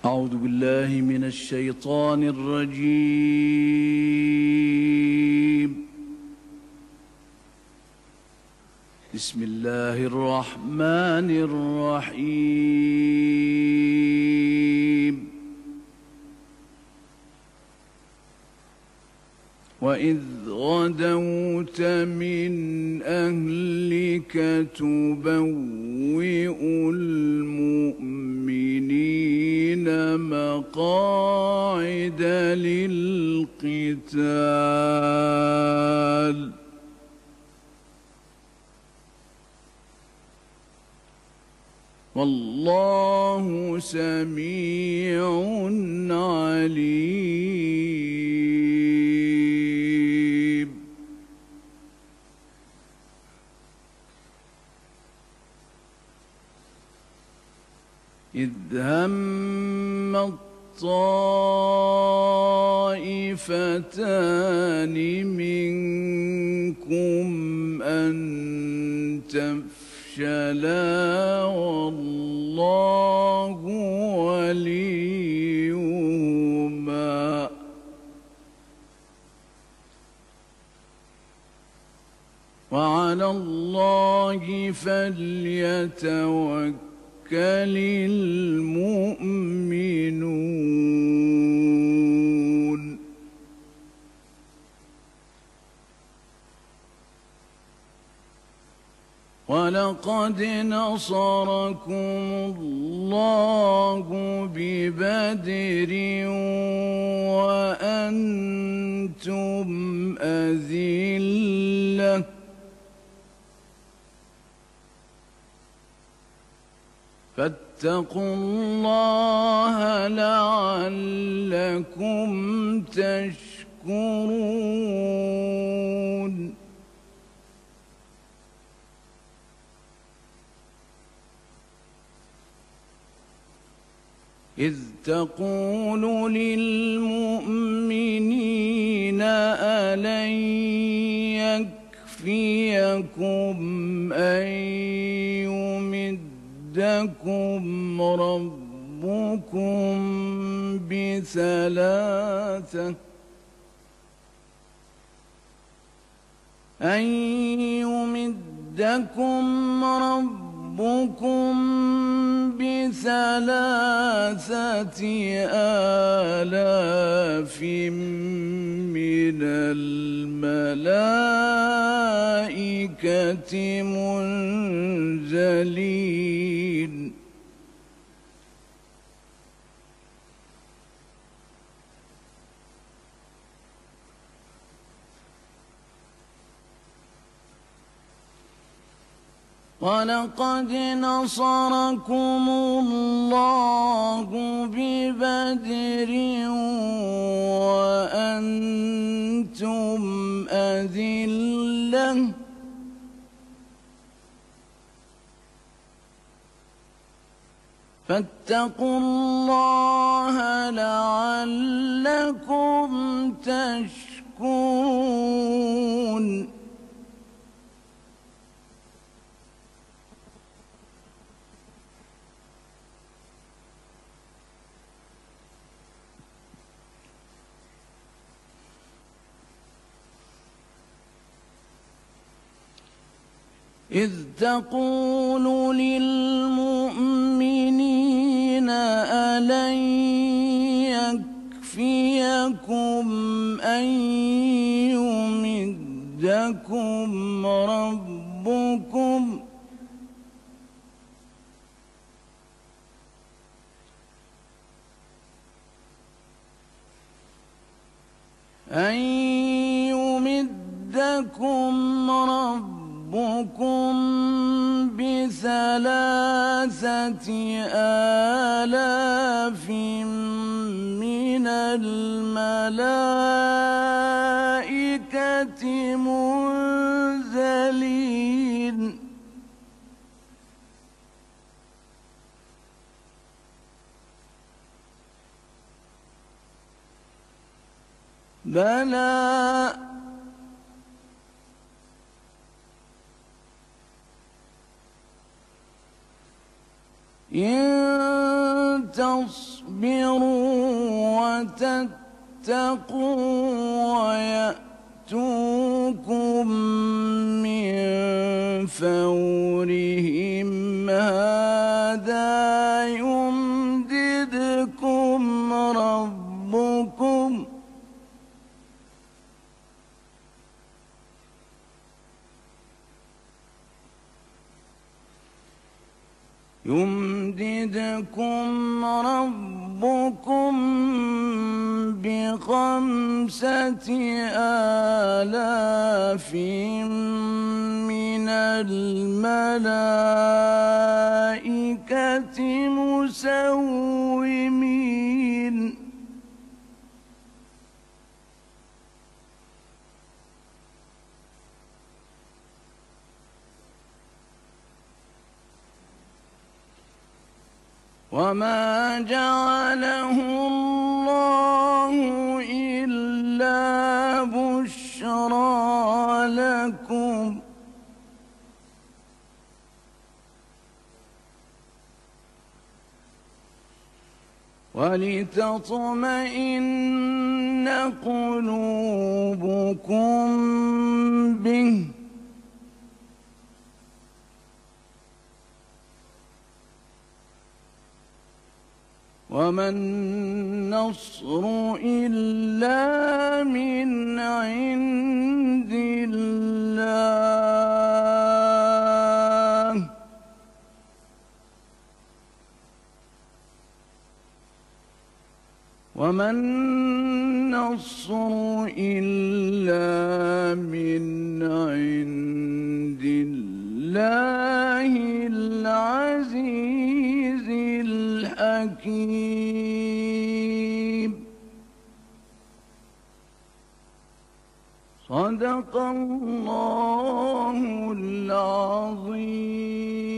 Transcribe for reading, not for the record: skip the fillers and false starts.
أعوذ بالله من الشيطان الرجيم. بسم الله الرحمن الرحيم. وإذ غدوت من أهلك تبوئ المؤمنين مقاعد للقتال والله سميع عليم. إذ هم الطائفتان منكم أن تفشلا والله وليهما وعلى الله فليتوكل المؤمنون. ولقد نصركم الله ببدر وأنتم أذلة فاتقوا الله لعلكم تشكرون. إذ تقول للمؤمنين ألن يكفيكم أن يمدكم ربكم بثلاثة آلاف من الملائكة منزلين. ولقد نصركم الله ببدر وأنتم أذلة فاتقوا الله لعلكم تشكرون. إذ تقول للمؤمنين ألن يكفيكم أن يمدكم ربكم بثلاثة آلاف من الملائكة منزلين. بلى إن تصبروا تصبروا وتتقوا ويأتوكم من فورهم هذا يمددكم ربكم ب5,000 من الملائكة مسومين وما جعله الله إلا بشرى لكم ولتطمئن قلوبكم به وما النصر إلا من عند الله وما النصر إلا من عند الله العزيز الحكيم. صدق الله العظيم.